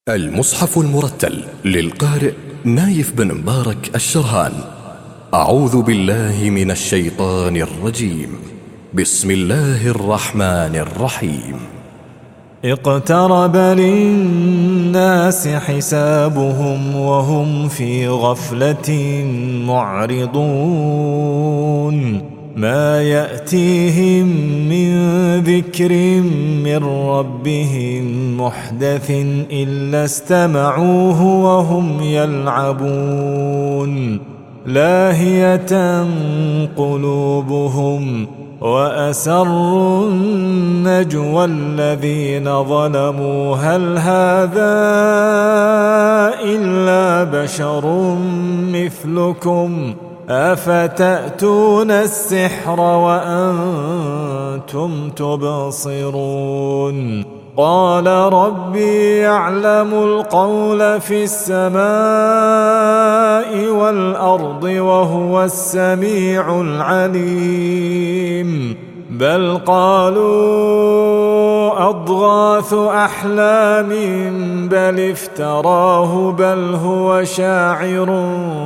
المصحف المرتل للقارئ نايف بن مبارك الشرهان. أعوذ بالله من الشيطان الرجيم. بسم الله الرحمن الرحيم. اقترب للناس حسابهم وهم في غفلة معرضون. ما يأتيهم من ذكر من ربهم محدث إلا استمعوه وهم يلعبون. لاهية قلوبهم وأسروا النجوى الذين ظلموا هل هذا إلا بشر مثلكم أفتأتون السحر وأنتم تبصرون. قال ربي يعلم القول في السماء والأرض وهو السميع العليم. بل قالوا أضغاث أحلام بل افتراه بل هو شاعر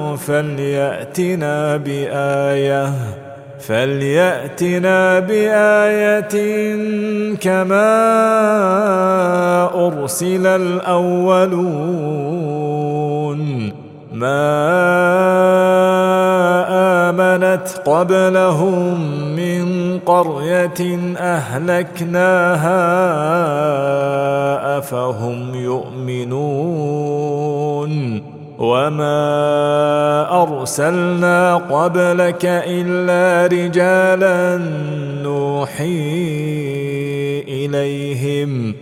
فليأتنا بآية كما أرسل الأولون. ما آمنت قبلهم من قرية أهلكناها أفهم يؤمنون. وما أرسلنا قبلك إلا رجالا نوحي إليهم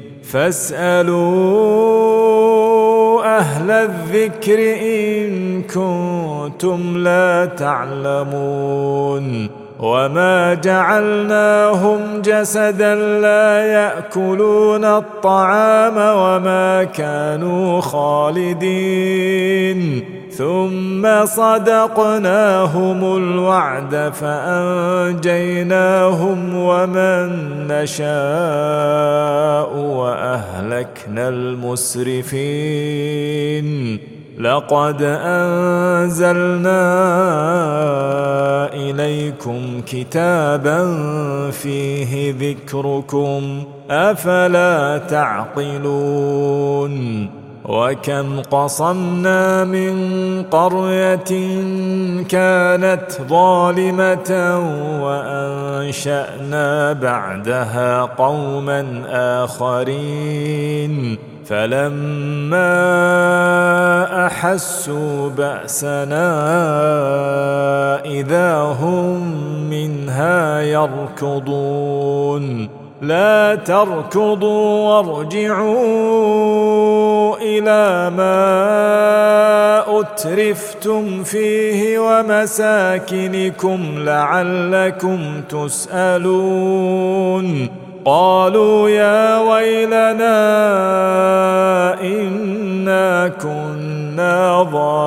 فاسألوا أهل الذكر إن كنتم لا تعلمون. وما جعلناهم جسدا لا يأكلون الطعام وما كانوا خالدين. ثم صدقناهم الوعد فأنجيناهم ومن نشاء وأهلكنا المسرفين. لقد أنزلنا إليكم كتابا فيه ذكركم أفلا تعقلون. وكم قصمنا من قرية كانت ظالمة وأنشأنا بعدها قوما آخرين فلما أحسوا بأسنا إذا هم منها يركضون. لا تركضوا وارجعوا إلى ما أترفتم فيه ومساكنكم لعلكم تسألون. قالوا يا ويلنا إنا كنا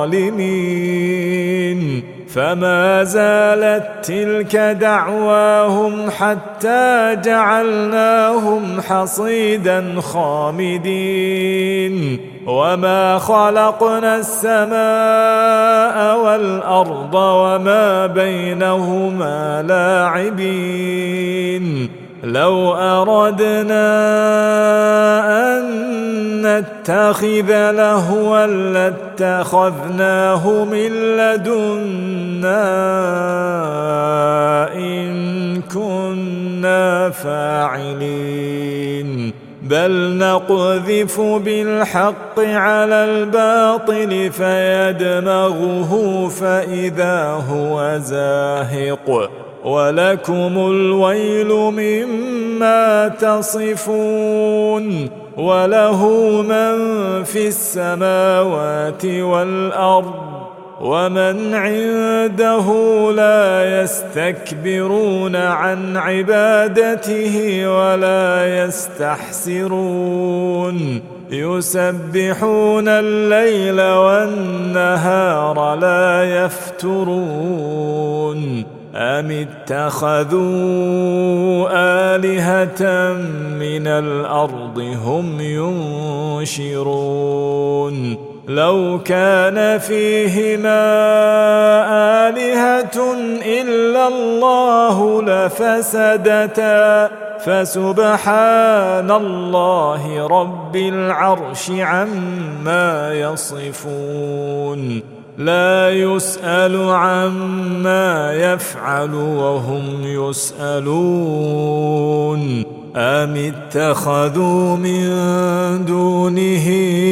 ظالمين. فما زالت تلك دعواهم حتى جعلناهم حصيدا خامدين. وما خلقنا السماء والأرض وما بينهما لاعبين. لو أردنا أن نتخذ لهوا لاتخذناه من لدنا إن كنا فاعلين. بل نقذف بالحق على الباطل فيدمغه فإذا هو زاهق ولكم الويل مما تصفون. وله من في السماوات والأرض ومن عنده لا يستكبرون عن عبادته ولا يستحسرون. يسبحون الليل والنهار لا يفترون. أم اتخذوا آلهة من الأرض هم ينشرون لو كان فيهما آلهة إلا الله لفسدتا فسبحان الله رب العرش عما يصفون لا يسأل عما يفعل وهم يسألون أم اتخذوا من دونه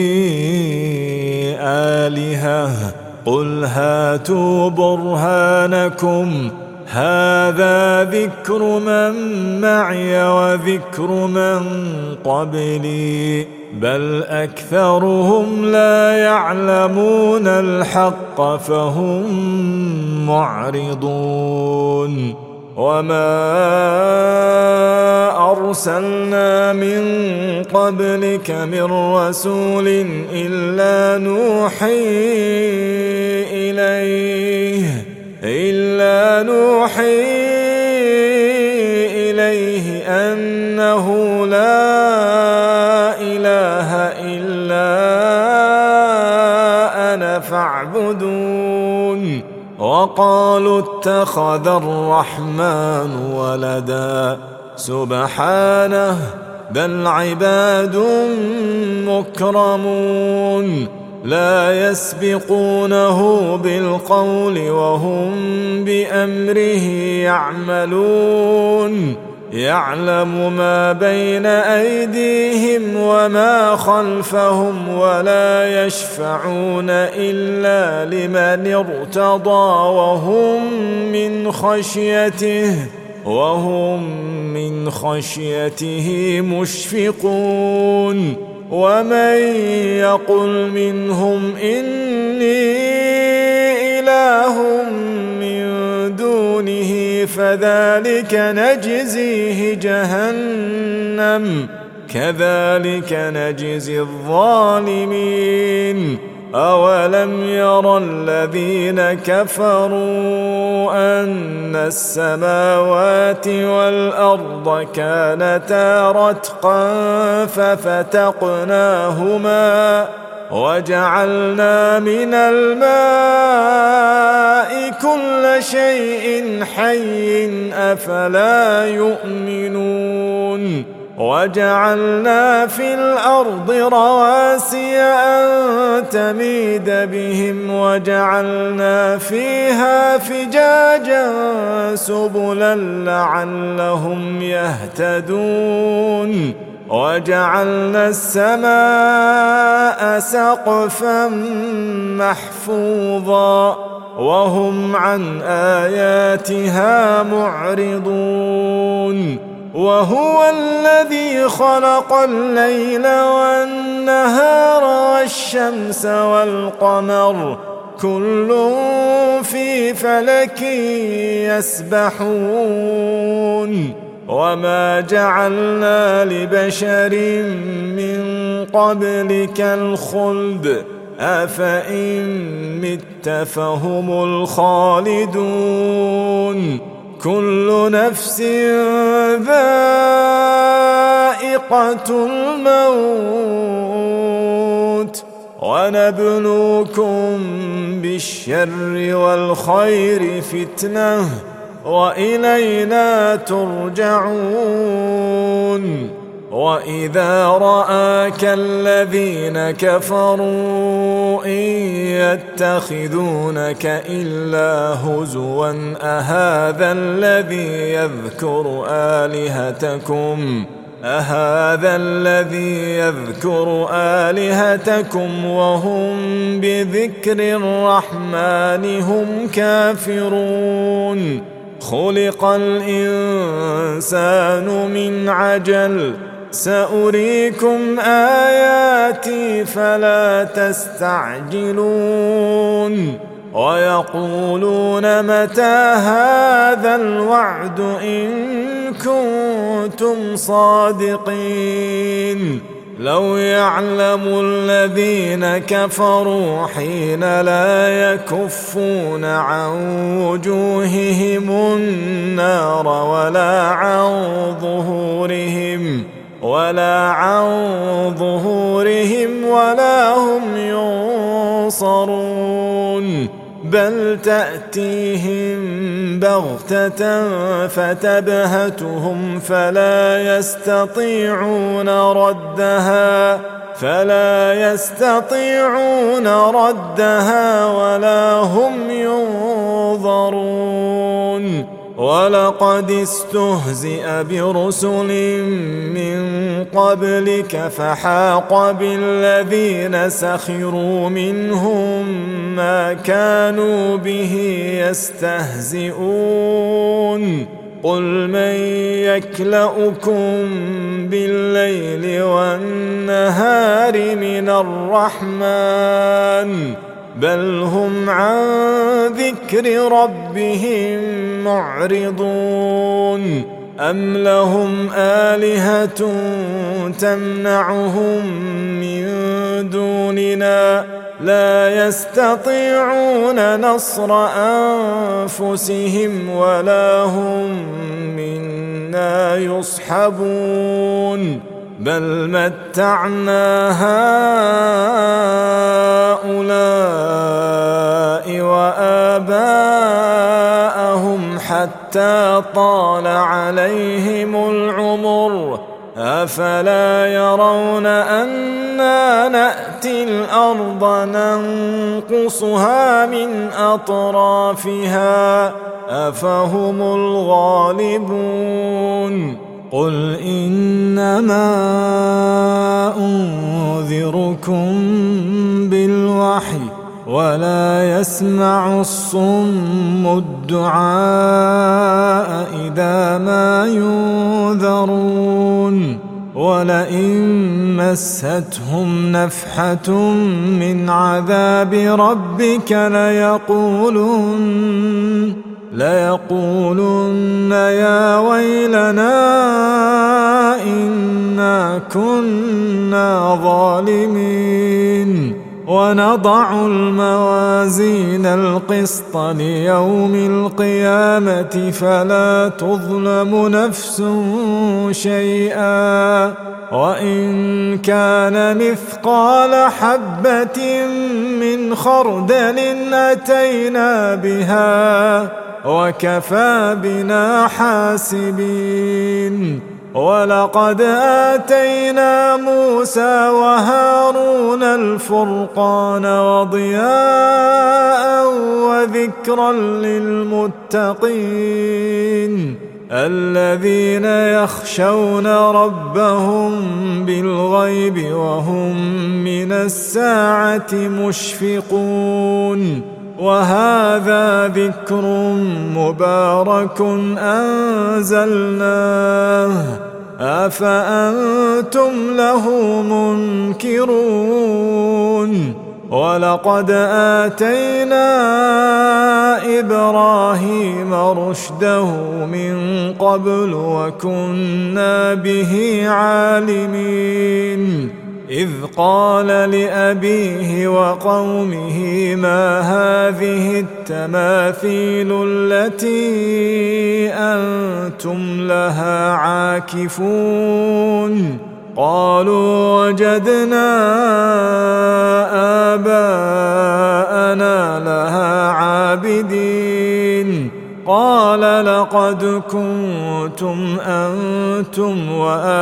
آلهة قل هاتوا برهانكم هذا ذكر من معي وذكر من قبلي بل أكثرهم لا يعلمون الحق فهم معرضون وما أرسلنا من قبلك من رسول إلا نوحي إليه أنه لا إله إلا أنا فاعبدون وقالوا اتخذ الرحمن ولدا سبحانه بل عباد مكرمون لا يسبقونه بالقول وهم بأمره يعملون يعلم ما بين أيديهم وما خلفهم ولا يشفعون إلا لمن ارتضى وهم من خشيته مشفقون ومن يقل منهم إني إله من دونه فذلك نجزيه جهنم كذلك نجزي الظالمين أولم ير الذين كفروا أن السماوات والأرض كانتا رتقا ففتقناهما وجعلنا من الماء كل شيء حي أفلا يؤمنون وجعلنا في الأرض رواسي أن تميد بهم وجعلنا فيها فجاجا سبلا لعلهم يهتدون وجعلنا السماء سقفا محفوظا وهم عن آياتها معرضون وهو الذي خلق الليل والنهار والشمس والقمر كل في فلك يسبحون وما جعلنا لبشر من قبلك الخلد أفإن مت فهم الخالدون كل نفس ذائقة الموت ونبلوكم بالشر والخير فتنة وإلينا ترجعون وإذا رآك الذين كفروا إن يتخذونك إلا هزوا أهذا الذي يذكر آلهتكم وهم بذكر الرحمن هم كافرون خلق الإنسان من عجل سأريكم آياتي فلا تستعجلون ويقولون متى هذا الوعد إن كنتم صادقين لو يعلم الذين كفروا حين لا يكفون عن وجوههم النار ولا عن ظهورهم ولا هم ينصرون بل تأتيهم بغتة فتبهتهم فلا يستطيعون ردها ولا هم ينظرون ولقد استهزئ برسل من قبلك فحاق بالذين سخروا منهم ما كانوا به يستهزئون قل من يكلؤكم بالليل والنهار من الرحمن بل هم عن ذكر ربهم معرضون أم لهم آلهة تمنعهم من دوننا لا يستطيعون نصر أنفسهم ولا هم منا يصحبون بل متعنا هؤلاء وآباءهم حتى طال عليهم العمر أفلا يرون أنا نأتي الأرض ننقصها من أطرافها أفهم الغالبون قل إنما أنذركم بالوحي ولا يسمع الصم الدعاء إذا ما ينذرون ولئن مستهم نفحة من عذاب ربك ليقولن يا ويلنا إنا كنا ظالمين ونضع الموازين القسط ليوم القيامة فلا تظلم نفس شيئا وإن كان مثقال حبة من خردل أتينا بها وكفى بنا حاسبين ولقد آتينا موسى وهارون الفرقان وضياء وذكرا للمتقين الذين يخشون ربهم بالغيب وهم من الساعة مشفقون وهذا ذكر مبارك أنزلناه أفأنتم له منكرون ولقد آتينا إبراهيم رشده من قبل وكنا به عالمين إذ قال لأبيه وقومه ما هذه التماثيل التي أنتم لها عاكفون قالوا وجدنا آباءنا لها عابدين قال لقد كنتم أنتم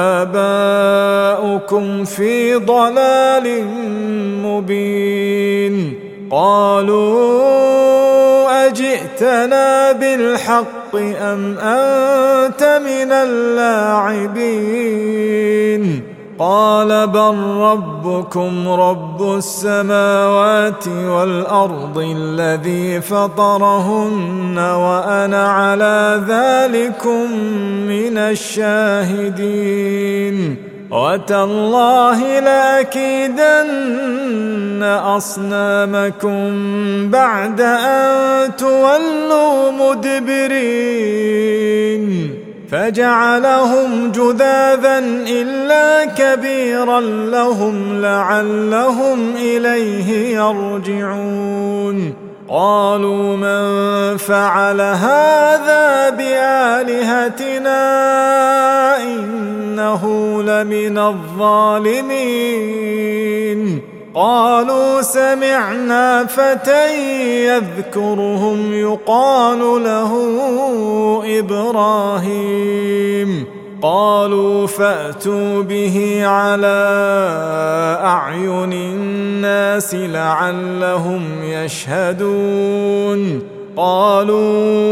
وآباؤكم في ضلال مبين قالوا أجئتنا بالحق أم أنت من اللاعبين قال بل ربكم رب السماوات والأرض الذي فطرهن وأنا على ذلكم من الشاهدين وتالله لأكيدن أصنامكم بعد أن تولوا مدبرين فجعلهم جذاذا إلا كبيرا لهم لعلهم إليه يرجعون قالوا من فعل هذا بآلهتنا إنه لمن الظالمين قالوا سمعنا فتى يذكرهم يقال له إبراهيم قالوا فأتوا به على أعين الناس لعلهم يشهدون قالوا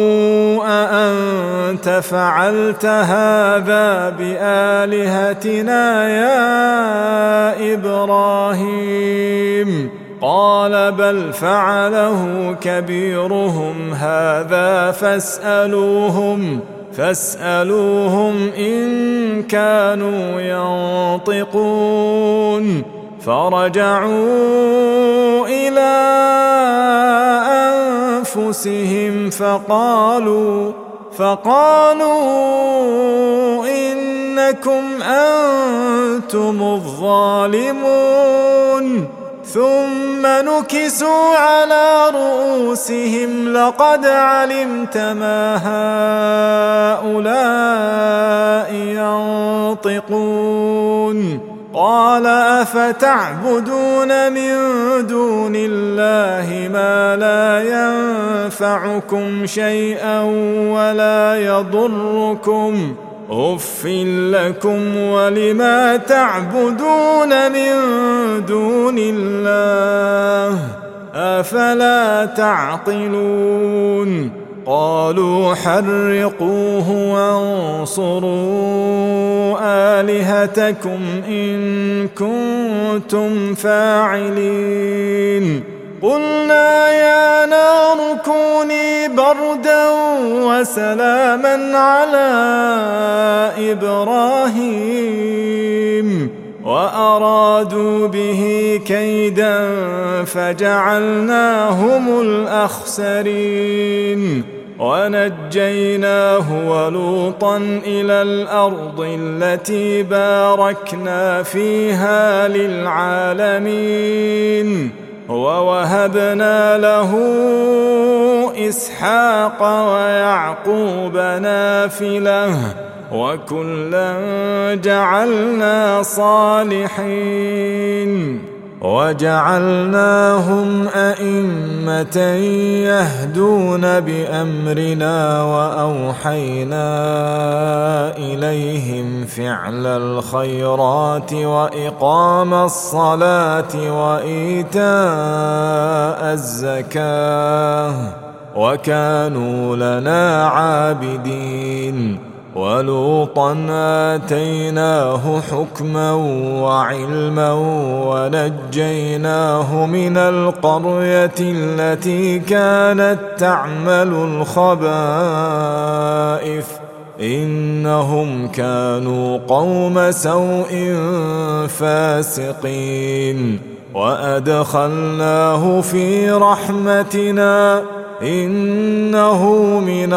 أأنت فعلت هذا بآلهتنا يا إبراهيم قال بل فعله كبيرهم هذا فاسألوهم إن كانوا ينطقون فرجعوا إلى أنفسهم فقالوا إنكم أنتم الظالمون ثم نكسوا على رؤوسهم لقد علمت ما هؤلاء ينطقون قال أفتعبدون من دون الله ما لا ينفعكم شيئا ولا يضركم أف لكم ولما تعبدون من دون الله أفلا تعقلون قالوا حرقوه وانصروا آلهتكم إن كنتم فاعلين قلنا يا نار كوني بردا وسلاما على إبراهيم وأرادوا به كيدا فجعلناهم الأخسرين ونجيناه ولوطا إلى الأرض التي باركنا فيها للعالمين ووهبنا له إسحاق ويعقوب نافلة وكلا جعلنا صالحين وجعلناهم أئمة يهدون بأمرنا وأوحينا إليهم فعل الخيرات وإقام الصلاة وإيتاء الزكاة وكانوا لنا عابدين ولوطا آتيناه حكما وعلما ونجيناه من القرية التي كانت تعمل الخبائث إنهم كانوا قوم سوء فاسقين وأدخلناه في رحمتنا إنه من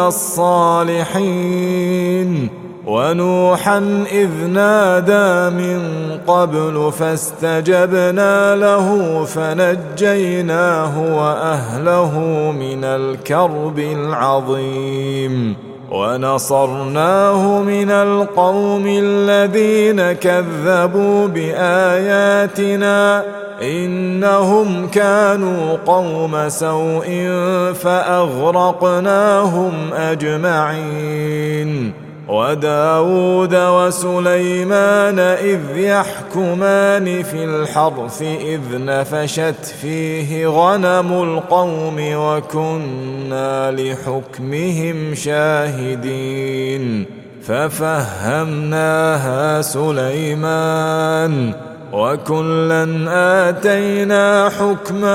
الصالحين ونوحا إذ نادى من قبل فاستجبنا له فنجيناه وأهله من الكرب العظيم ونصرناه من القوم الذين كذبوا بآياتنا إنهم كانوا قوم سوء فأغرقناهم أجمعين وداود وسليمان إذ يحكمان في الحرث إذ نفشت فيه غنم القوم وكنا لحكمهم شاهدين ففهمناها سليمان وكلا آتينا حكما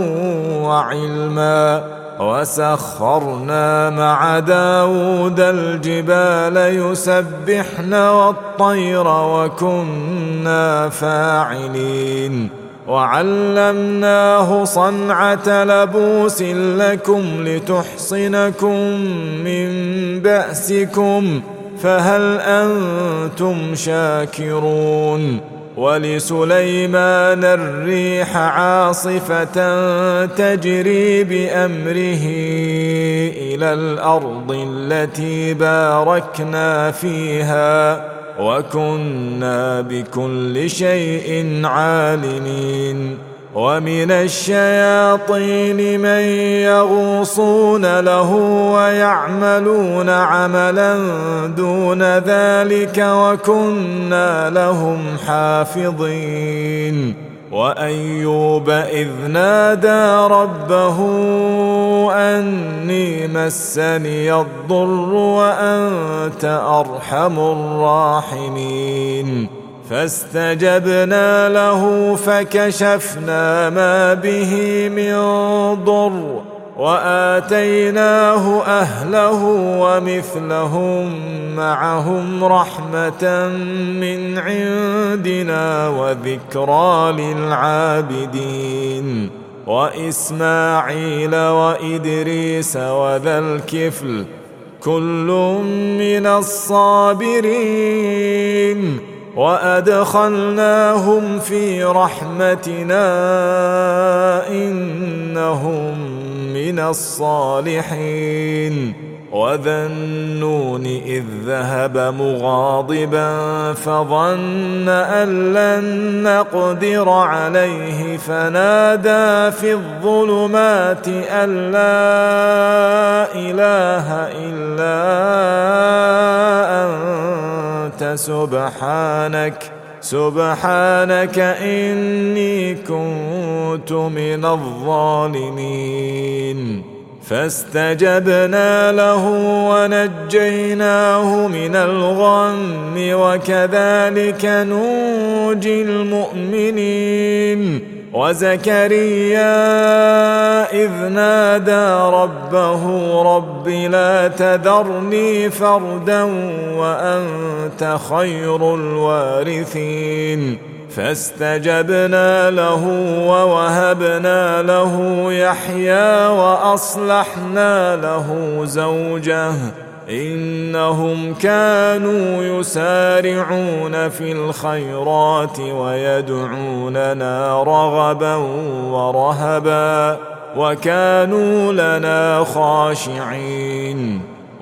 وعلما وسخرنا مع داود الجبال يسبحن والطير وكنا فاعلين وعلمناه صنعة لبوس لكم لتحصنكم من بأسكم فهل أنتم شاكرون ولسليمان الريح عاصفة تجري بأمره إلى الأرض التي باركنا فيها وكنا بكل شيء عالمين ومن الشياطين من يغوصون له ويعملون عملا دون ذلك وكنا لهم حافظين وأيوب إذ نادى ربه أني مسني الضر وأنت أرحم الراحمين فاستجبنا له فكشفنا ما به من ضر وآتيناه أهله ومثلهم معهم رحمة من عندنا وذكرى للعابدين وإسماعيل وإدريس وذا الكفل كل من الصابرين وأدخلناهم في رحمتنا إنهم من الصالحين وذا النون إذ ذهب مغاضبا فظن أن لن نقدر عليه فنادى في الظلمات أن لا إله إلا أنت سبحانك إني كنت من الظالمين فاستجبنا له ونجيناه من الغم وكذلك ننجي المؤمنين وزكريا إذ نادى ربه رب لا تذرني فردا وأنت خير الوارثين فاستجبنا له ووهبنا له يحيى وأصلحنا له زوجه إنهم كانوا يسارعون في الخيرات ويدعوننا رغبا ورهبا وكانوا لنا خاشعين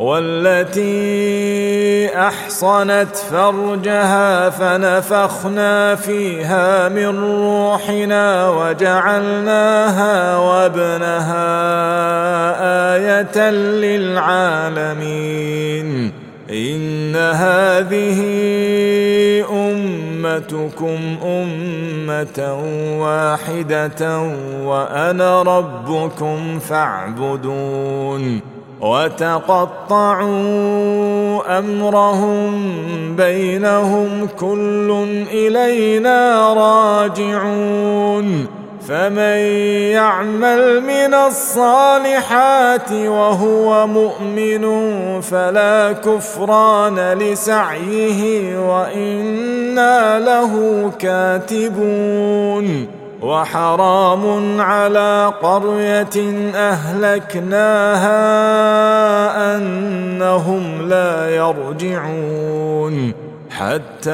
والتي أحصنت فرجها فنفخنا فيها من روحنا وجعلناها وابنها آية للعالمين إن هذه أمتكم أمة واحدة وأنا ربكم فاعبدون وتقطعوا أمرهم بينهم كل إلينا راجعون فمن يعمل من الصالحات وهو مؤمن فلا كفران لسعيه وإنا له كاتبون وحرام على قرية أهلكناها أنهم لا يرجعون حتى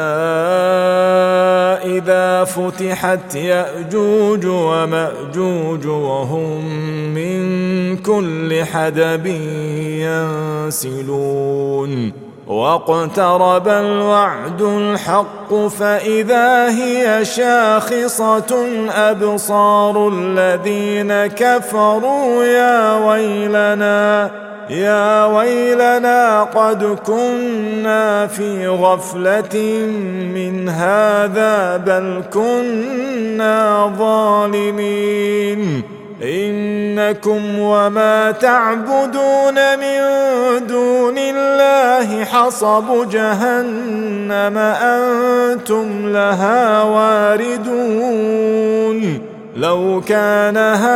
إذا فتحت يأجوج ومأجوج وهم من كل حدب ينسلون واقترب الوعد الحق فإذا هي شاخصة أبصار الذين كفروا يا ويلنا قد كنا في غفلة من هذا بل كنا ظالمين إنكم وما تعبدون من دون الله حصب جهنم أنتم لها واردون لو كان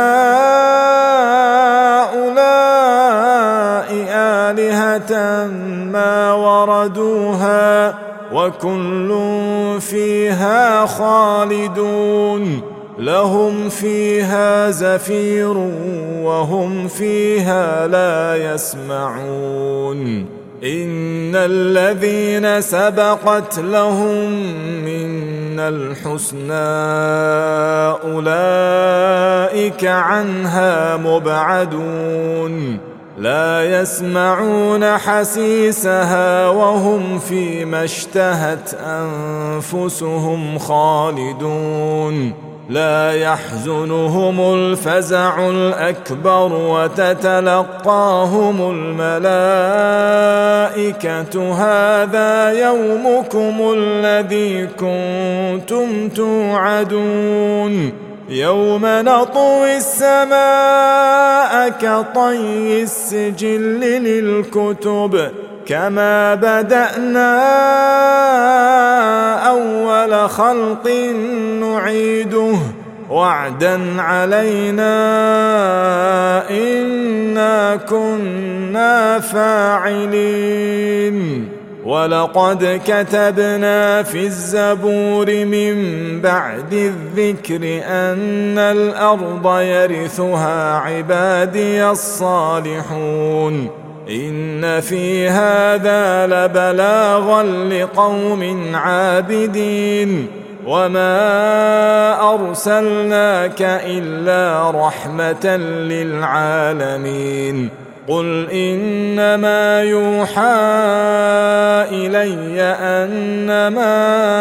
هؤلاء آلهة ما وردوها وكل فيها خالدون لهم فيها زفير وهم فيها لا يسمعون إن الذين سبقت لهم منا الحسنى أولئك عنها مبعدون لا يسمعون حسيسها وهم فيما اشتهت أنفسهم خالدون لا يحزنهم الفزع الأكبر وتتلقاهم الملائكة هذا يومكم الذي كنتم توعدون يوم نطوي السماء كطي السجل للكتب كما بدأنا أول خلق نعيده وعدا علينا إنا كنا فاعلين ولقد كتبنا في الزبور من بعد الذكر أن الأرض يرثها عبادي الصالحون إن في هذا لبلاغا لقوم عابدين وما أرسلناك إلا رحمة للعالمين قل إنما يوحى إلي أنما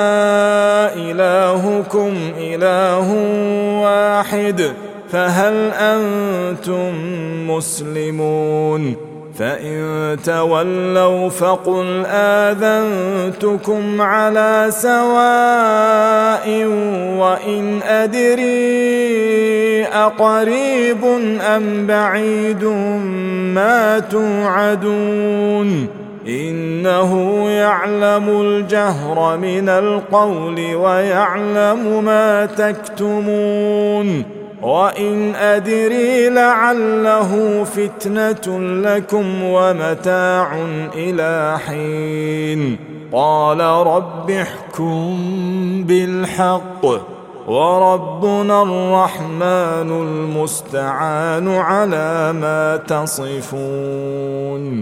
إلهكم إله واحد فهل أنتم مسلمون فإن تولوا فقل آذنتكم على سواء وإن أدري أقريب أم بعيد ما توعدون إنه يعلم الجهر من القول ويعلم ما تكتمون وإن أدري لعله فتنة لكم ومتاع إلى حين قال رب احكم بالحق وربنا الرحمن المستعان على ما تصفون